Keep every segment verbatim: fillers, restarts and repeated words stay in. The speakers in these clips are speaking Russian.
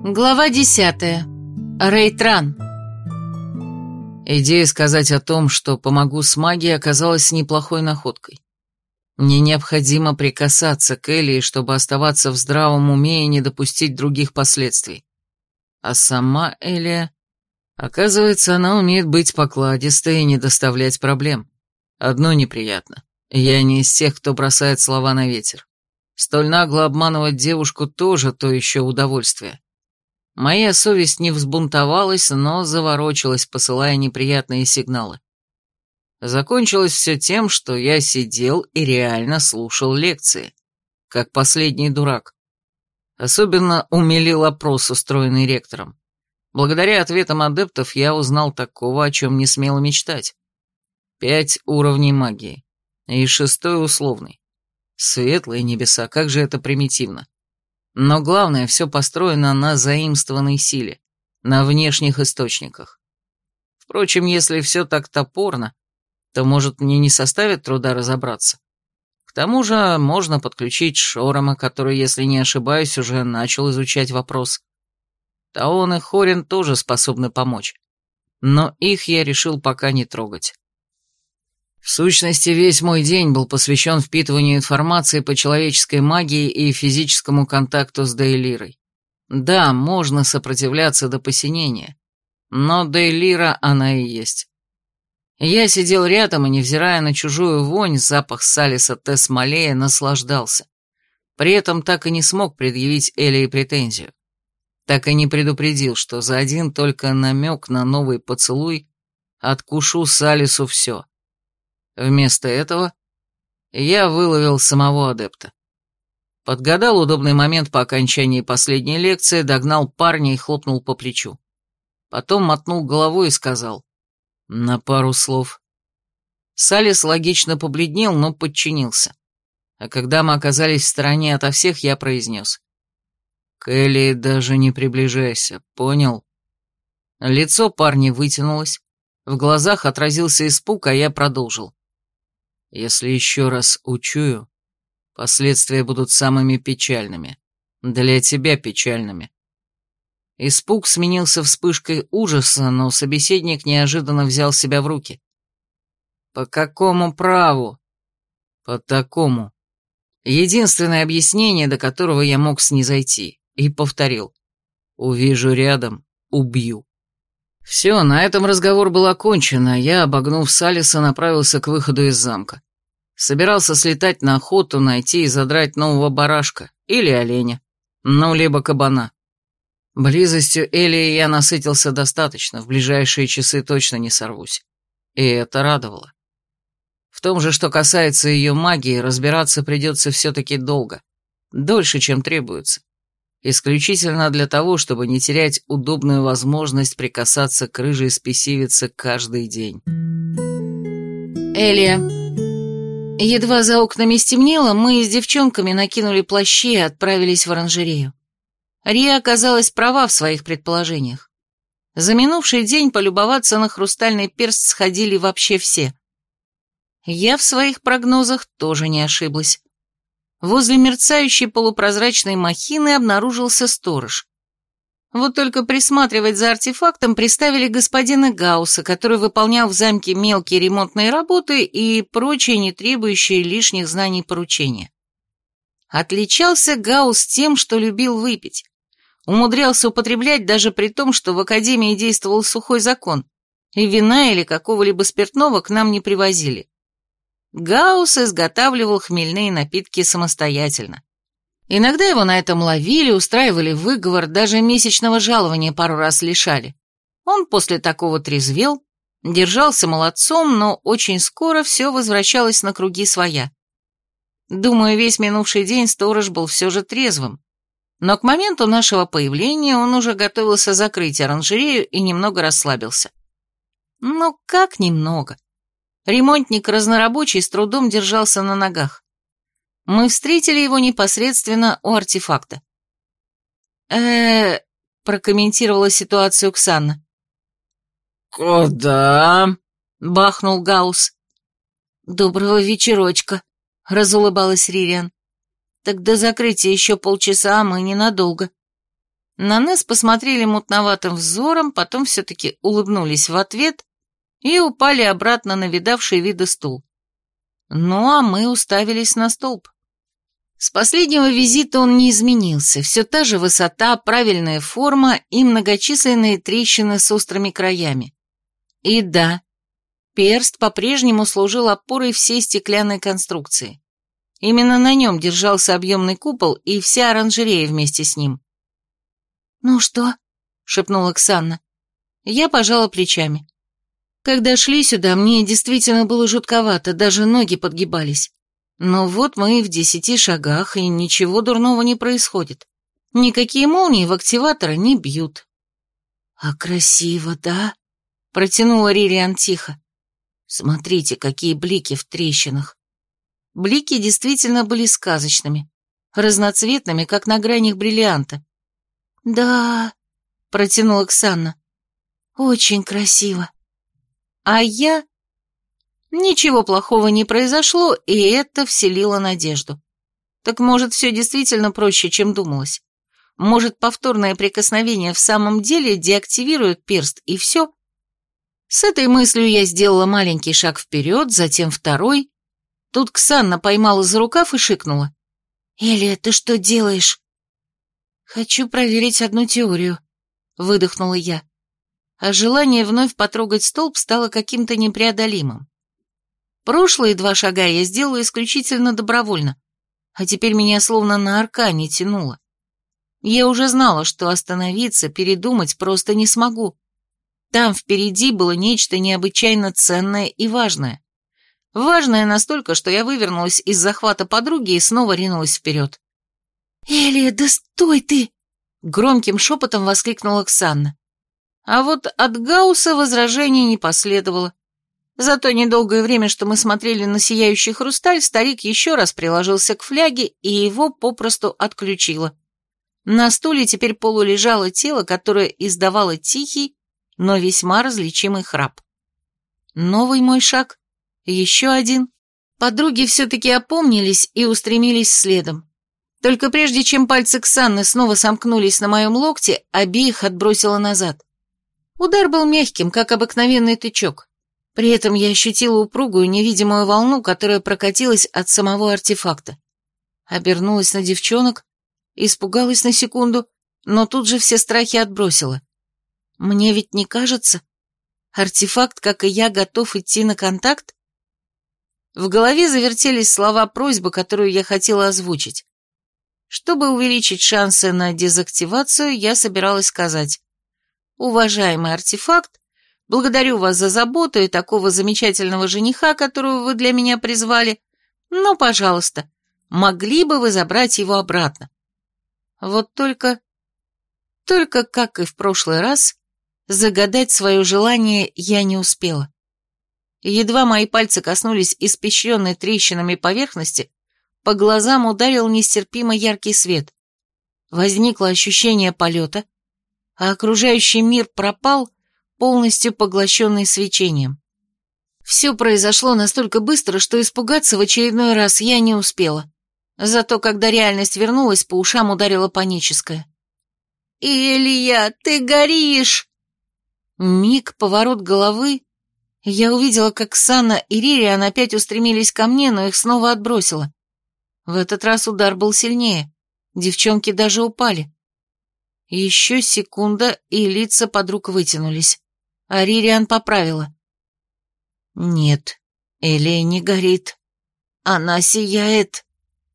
Глава десятая. Рейтран. Идея сказать о том, что помогу с магией, оказалась неплохой находкой. Мне необходимо прикасаться к Элии, чтобы оставаться в здравом уме и не допустить других последствий. А сама Элия... Оказывается, она умеет быть покладистой и не доставлять проблем. Одно неприятно. Я не из тех, кто бросает слова на ветер. Столь нагло обманывать девушку тоже то еще удовольствие. Моя совесть не взбунтовалась, но заворочилась, посылая неприятные сигналы. Закончилось все тем, что я сидел и реально слушал лекции, как последний дурак. Особенно умилил опрос, устроенный ректором. Благодаря ответам адептов я узнал такого, о чем не смел мечтать. Пять уровней магии. И шестой условный. Светлые небеса, как же это примитивно. Но главное, все построено на заимствованной силе, на внешних источниках. Впрочем, если все так топорно, то, может, мне не составит труда разобраться. К тому же можно подключить Шорома, который, если не ошибаюсь, уже начал изучать вопрос. Таон и Хорин тоже способны помочь, но их я решил пока не трогать. В сущности, весь мой день был посвящен впитыванию информации по человеческой магии и физическому контакту с Дейлирой. Да, можно сопротивляться до посинения, но Дейлира она и есть. Я сидел рядом и, невзирая на чужую вонь, запах Салиса Тесмалея, наслаждался. При этом так и не смог предъявить Элии претензию. Так и не предупредил, что за один только намек на новый поцелуй откушу Салису все. Вместо этого я выловил самого адепта. Подгадал удобный момент по окончании последней лекции, догнал парня и хлопнул по плечу. Потом мотнул головой и сказал: «На пару слов». Салис логично побледнел, но подчинился. А когда мы оказались в стороне ото всех, я произнес: «К Элии даже не приближайся, понял?» Лицо парня вытянулось, в глазах отразился испуг, а я продолжил: «Если еще раз учую, последствия будут самыми печальными, для тебя печальными». Испуг сменился вспышкой ужаса, но собеседник неожиданно взял себя в руки. «По какому праву?» «По такому». Единственное объяснение, до которого я мог снизойти, и повторил: «Увижу рядом, убью». Все, на этом разговор был окончен, а я, обогнув Салиса, направился к выходу из замка. Собирался слетать на охоту, найти и задрать нового барашка, или оленя, ну, либо кабана. Близостью Элии я насытился достаточно, в ближайшие часы точно не сорвусь. И это радовало. В том же, что касается ее магии, разбираться придется все-таки долго, дольше, чем требуется. Исключительно для того, чтобы не терять удобную возможность прикасаться к рыжей спесивице каждый день. Элия. Едва за окнами стемнело, мы с девчонками накинули плащи и отправились в оранжерею. Рия оказалась права в своих предположениях. За минувший день полюбоваться на хрустальный перст сходили вообще все. Я в своих прогнозах тоже не ошиблась. Возле мерцающей полупрозрачной махины обнаружился сторож. Вот только присматривать за артефактом приставили господина Гаусса, который выполнял в замке мелкие ремонтные работы и прочие, не требующие лишних знаний поручения. Отличался Гаусс тем, что любил выпить. Умудрялся употреблять даже при том, что в академии действовал сухой закон, и вина или какого-либо спиртного к нам не привозили. Гаусс изготавливал хмельные напитки самостоятельно. Иногда его на этом ловили, устраивали выговор, даже месячного жалования пару раз лишали. Он после такого трезвел, держался молодцом, но очень скоро все возвращалось на круги своя. Думаю, весь минувший день сторож был все же трезвым, но к моменту нашего появления он уже готовился закрыть оранжерею и немного расслабился. Ну, как немного? Ремонтник разнорабочий с трудом держался на ногах. Мы встретили его непосредственно у артефакта. э прокомментировала ситуацию Ксанна. «Куда?» — бахнул Гаусс. «Доброго вечерочка», — разулыбалась Ририан. «Так до закрытия еще полчаса, а мы ненадолго». На нас посмотрели мутноватым взором, потом все-таки улыбнулись в ответ и упали обратно на видавший виды стул. Ну, а мы уставились на столб. С последнего визита он не изменился, все та же высота, правильная форма и многочисленные трещины с острыми краями. И да, перст по-прежнему служил опорой всей стеклянной конструкции. Именно на нем держался объемный купол и вся оранжерея вместе с ним. «Ну что?» — шепнула Ксанна. Я пожала плечами. Когда шли сюда, мне действительно было жутковато, даже ноги подгибались. Но вот мы в десяти шагах, и ничего дурного не происходит. Никакие молнии в активаторы не бьют. «А красиво, да?» — протянула Ририан тихо. «Смотрите, какие блики в трещинах». Блики действительно были сказочными, разноцветными, как на гранях бриллианта. «Да», — протянула Ксанна, — «очень красиво». А я... Ничего плохого не произошло, и это вселило надежду. Так может, все действительно проще, чем думалось. Может, повторное прикосновение в самом деле деактивирует перст, и все? С этой мыслью я сделала маленький шаг вперед, затем второй. Тут Ксанна поймала за рукав и шикнула. «Элия, ты что делаешь?» «Хочу проверить одну теорию», — выдохнула я. А желание вновь потрогать столб стало каким-то непреодолимым. Прошлые два шага я сделала исключительно добровольно, а теперь меня словно на аркане тянуло. Я уже знала, что остановиться, передумать просто не смогу. Там впереди было нечто необычайно ценное и важное. Важное настолько, что я вывернулась из захвата подруги и снова ринулась вперед. «Элия, да стой ты!» — громким шепотом воскликнула Ксанна. А вот от Гаусса возражений не последовало. За то недолгое время, что мы смотрели на сияющий хрусталь, старик еще раз приложился к фляге, и его попросту отключило. На стуле теперь полулежало тело, которое издавало тихий, но весьма различимый храп. Новый мой шаг, еще один. Подруги все-таки опомнились и устремились следом. Только прежде чем пальцы Ксанны снова сомкнулись на моем локте, обеих отбросило назад. Удар был мягким, как обыкновенный тычок. При этом я ощутила упругую невидимую волну, которая прокатилась от самого артефакта. Обернулась на девчонок, испугалась на секунду, но тут же все страхи отбросила. Мне ведь не кажется? Артефакт, как и я, готов идти на контакт? В голове завертелись слова просьбы, которую я хотела озвучить. Чтобы увеличить шансы на дезактивацию, я собиралась сказать: «Уважаемый артефакт, благодарю вас за заботу и такого замечательного жениха, которого вы для меня призвали, но, пожалуйста, могли бы вы забрать его обратно?» Вот только... Только, как и в прошлый раз, загадать свое желание я не успела. Едва мои пальцы коснулись испещренной трещинами поверхности, по глазам ударил нестерпимо яркий свет. Возникло ощущение полета, а окружающий мир пропал, полностью поглощенный свечением. Все произошло настолько быстро, что испугаться в очередной раз я не успела. Зато когда реальность вернулась, по ушам ударила паническая. «Илья, ты горишь!» Миг, поворот головы. Я увидела, как Ксанна и Ририан опять устремились ко мне, но их снова отбросило. В этот раз удар был сильнее. Девчонки даже упали. Еще секунда, и лица подруг вытянулись. А Ририан поправила. «Нет, Элия не горит. Она сияет».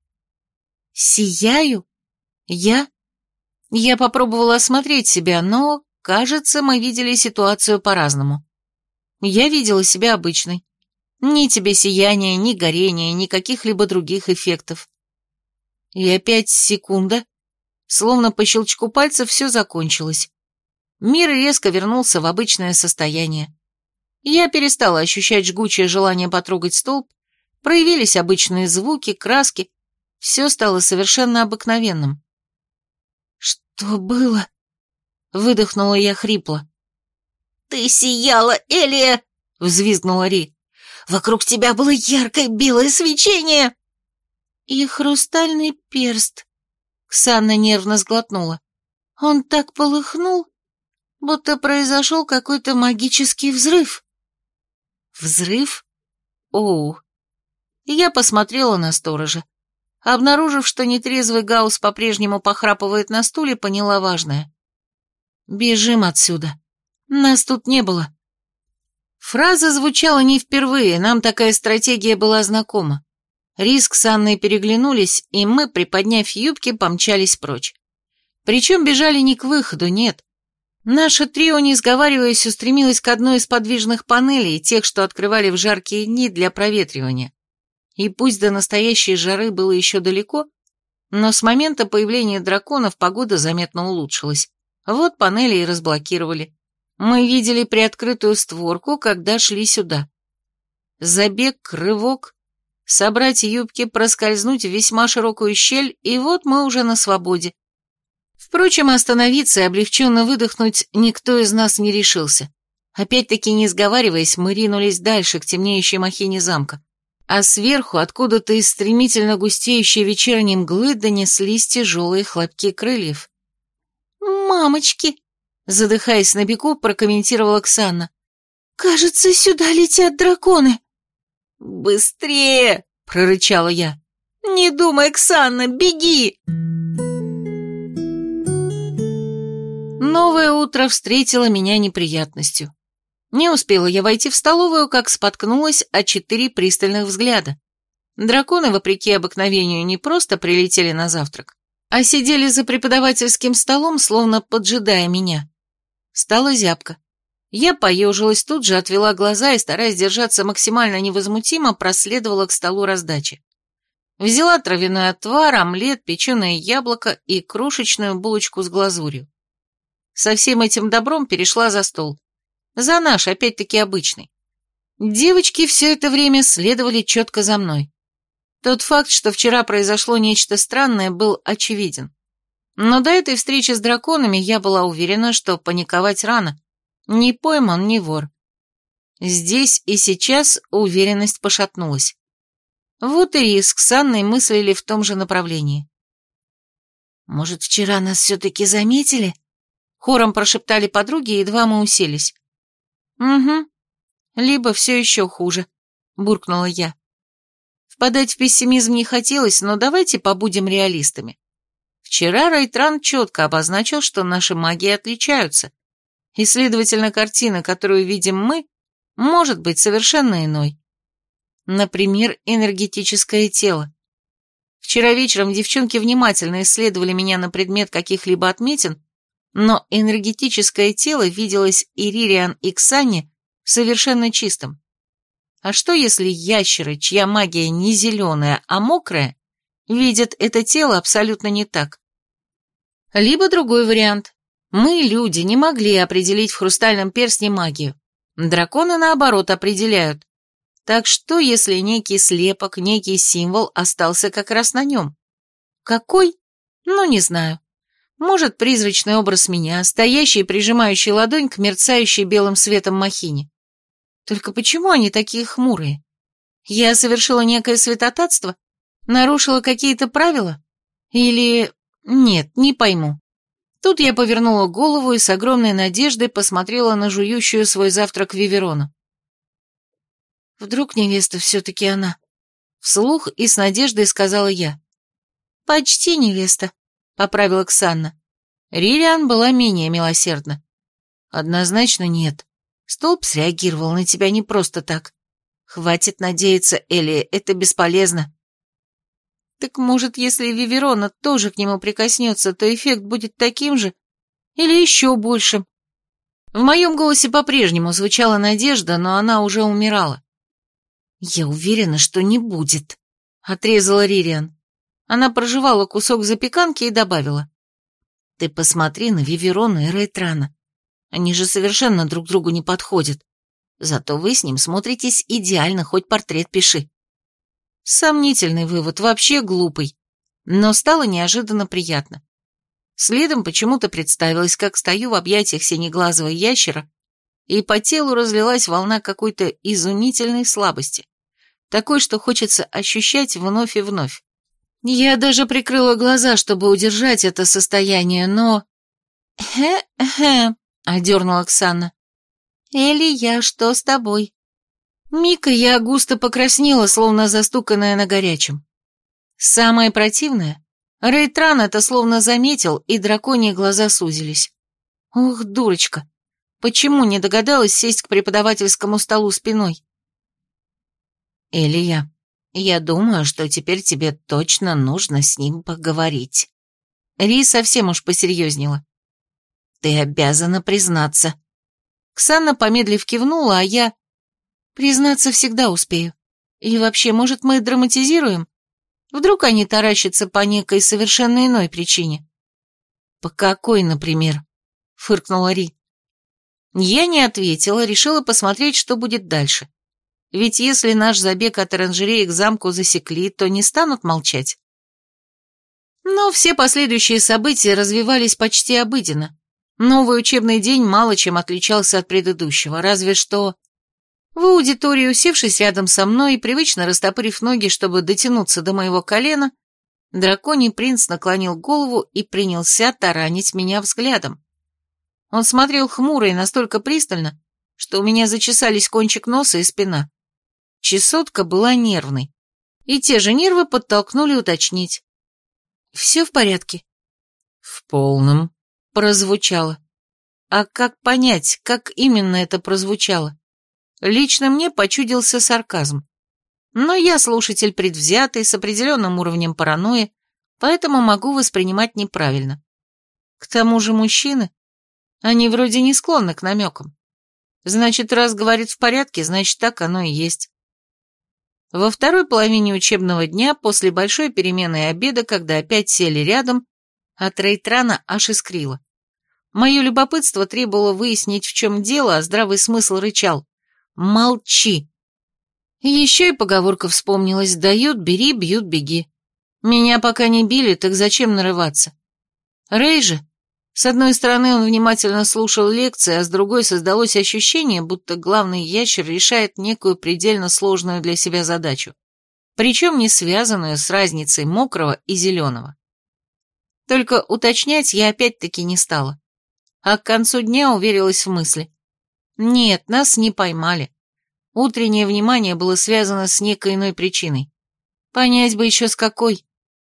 «Сияю? Я?» Я попробовала осмотреть себя, но, кажется, мы видели ситуацию по-разному. Я видела себя обычной. Ни тебе сияния, ни горения, ни каких-либо других эффектов. И опять секунда, словно по щелчку пальцев все закончилось. Мир резко вернулся в обычное состояние. Я перестала ощущать жгучее желание потрогать столб, проявились обычные звуки, краски, все стало совершенно обыкновенным. «Что было?» — выдохнула я хрипло. «Ты сияла, Элия!» — взвизгнула Ри. «Вокруг тебя было яркое белое свечение!» «И хрустальный перст!» — Ксанна нервно сглотнула. Он так полыхнул, будто произошел какой-то магический взрыв. Взрыв? Оу. Я посмотрела на сторожа. Обнаружив, что нетрезвый Гаус по-прежнему похрапывает на стуле, поняла важное. «Бежим отсюда. Нас тут не было». Фраза звучала не впервые, нам такая стратегия была знакома. Риск с Анной переглянулись, и мы, приподняв юбки, помчались прочь. Причем бежали не к выходу, нет. Наше трио, не сговариваясь, устремилось к одной из подвижных панелей, тех, что открывали в жаркие дни для проветривания. И пусть до настоящей жары было еще далеко, но с момента появления драконов погода заметно улучшилась. Вот панели и разблокировали. Мы видели приоткрытую створку, когда шли сюда. Забег, рывок, собрать юбки, проскользнуть в весьма широкую щель, и вот мы уже на свободе. Впрочем, остановиться и облегченно выдохнуть никто из нас не решился. Опять-таки, не сговариваясь, мы ринулись дальше, к темнеющей махине замка. А сверху, откуда-то из стремительно густеющей вечерней мглы, донеслись тяжелые хлопки крыльев. «Мамочки!» — задыхаясь на бегу, прокомментировала Ксанна. «Кажется, сюда летят драконы!» «Быстрее!» — прорычала я. «Не думай, Ксанна, беги!» Новое утро встретило меня неприятностью. Не успела я войти в столовую, как споткнулась о четыре пристальных взгляда. Драконы, вопреки обыкновению, не просто прилетели на завтрак, а сидели за преподавательским столом, словно поджидая меня. Стало зябко. Я поежилась, тут же отвела глаза и, стараясь держаться максимально невозмутимо, проследовала к столу раздачи. Взяла травяной отвар, омлет, печеное яблоко и крошечную булочку с глазурью. Со всем этим добром перешла за стол. За наш, опять-таки, обычный. Девочки все это время следовали четко за мной. Тот факт, что вчера произошло нечто странное, был очевиден. Но до этой встречи с драконами я была уверена, что паниковать рано. Ни пойман, ни вор. Здесь и сейчас уверенность пошатнулась. Вот и риск с Анной мыслили в том же направлении. «Может, вчера нас все-таки заметили?» Хором прошептали подруги, едва мы уселись. «Угу. Либо все еще хуже», — буркнула я. Впадать в пессимизм не хотелось, но давайте побудем реалистами. Вчера Райтран четко обозначил, что наши магии отличаются, и, следовательно, картина, которую видим мы, может быть совершенно иной. Например, энергетическое тело. Вчера вечером девчонки внимательно исследовали меня на предмет каких-либо отметин, но энергетическое тело виделось и Ририан, и Ксанне совершенно чистым. А что, если ящеры, чья магия не зеленая, а мокрая, видят это тело абсолютно не так? Либо другой вариант. Мы, люди, не могли определить в хрустальном перстне магию. Драконы, наоборот, определяют. Так что, если некий слепок, некий символ остался как раз на нем? Какой? Ну, не знаю. Может, призрачный образ меня, стоящий и прижимающий ладонь к мерцающей белым светом махине. Только почему они такие хмурые? Я совершила некое святотатство? Нарушила какие-то правила? Или... Нет, не пойму. Тут я повернула голову и с огромной надеждой посмотрела на жующую свой завтрак Виверону. Вдруг невеста все-таки она? Вслух и с надеждой сказала я. Почти невеста, поправила Ксанна. Ририан была менее милосердна. Однозначно нет. Столб среагировал на тебя не просто так. Хватит надеяться, Элли, это бесполезно. Так может, если Виверона тоже к нему прикоснется, то эффект будет таким же или еще большим? В моем голосе по-прежнему звучала надежда, но она уже умирала. «Я уверена, что не будет», — отрезала Ририан. Она прожевала кусок запеканки и добавила. «Ты посмотри на Виверону и Рейтрана. Они же совершенно друг другу не подходят. Зато вы с ним смотритесь идеально, хоть портрет пиши». Сомнительный вывод, вообще глупый, но стало неожиданно приятно. Следом почему-то представилось, как стою в объятиях синеглазого ящера, и по телу разлилась волна какой-то изумительной слабости, такой, что хочется ощущать вновь и вновь. Я даже прикрыла глаза, чтобы удержать это состояние, но... «Хе-хе», — одернула Ксанна. «Элия, что с тобой?» Мика я густо покраснела, словно застуканная на горячем. Самое противное, Рейтран это словно заметил, и драконьи глаза сузились. Ух, дурочка, почему не догадалась сесть к преподавательскому столу спиной? «Элия, я думаю, что теперь тебе точно нужно с ним поговорить». Ри совсем уж посерьезнела. «Ты обязана признаться». Ксанна, помедлив, кивнула, а я... Признаться всегда успею. И вообще, может, мы драматизируем? Вдруг они таращатся по некой совершенно иной причине? «По какой, например?» — фыркнула Ри. Я не ответила, решила посмотреть, что будет дальше. Ведь если наш забег от оранжереи к замку засекли, то не станут молчать. Но все последующие события развивались почти обыденно. Новый учебный день мало чем отличался от предыдущего, разве что... В аудитории, усевшись рядом со мной и привычно растопырив ноги, чтобы дотянуться до моего колена, драконий принц наклонил голову и принялся таранить меня взглядом. Он смотрел хмуро и настолько пристально, что у меня зачесались кончик носа и спина. Чесотка была нервной, и те же нервы подтолкнули уточнить. «Все в порядке?» «В полном», — прозвучало. А как понять, как именно это прозвучало? Лично мне почудился сарказм. Но я слушатель предвзятый, с определенным уровнем паранойи, поэтому могу воспринимать неправильно. К тому же мужчины, они вроде не склонны к намекам. Значит, раз говорит в порядке, значит, так оно и есть. Во второй половине учебного дня, после большой перемены и обеда, когда опять сели рядом, от Рейтрана аж искрило. Мое любопытство требовало выяснить, в чем дело, а здравый смысл рычал: «Молчи!» Еще и поговорка вспомнилась: «Дают, бери, бьют, беги». Меня пока не били, так зачем нарываться? Рей же, с одной стороны, он внимательно слушал лекции, а с другой создалось ощущение, будто главный ящер решает некую предельно сложную для себя задачу, причем не связанную с разницей мокрого и зеленого. Только уточнять я опять-таки не стала, а к концу дня уверилась в мысли. Нет, нас не поймали. Утреннее внимание было связано с некой иной причиной. Понять бы еще с какой.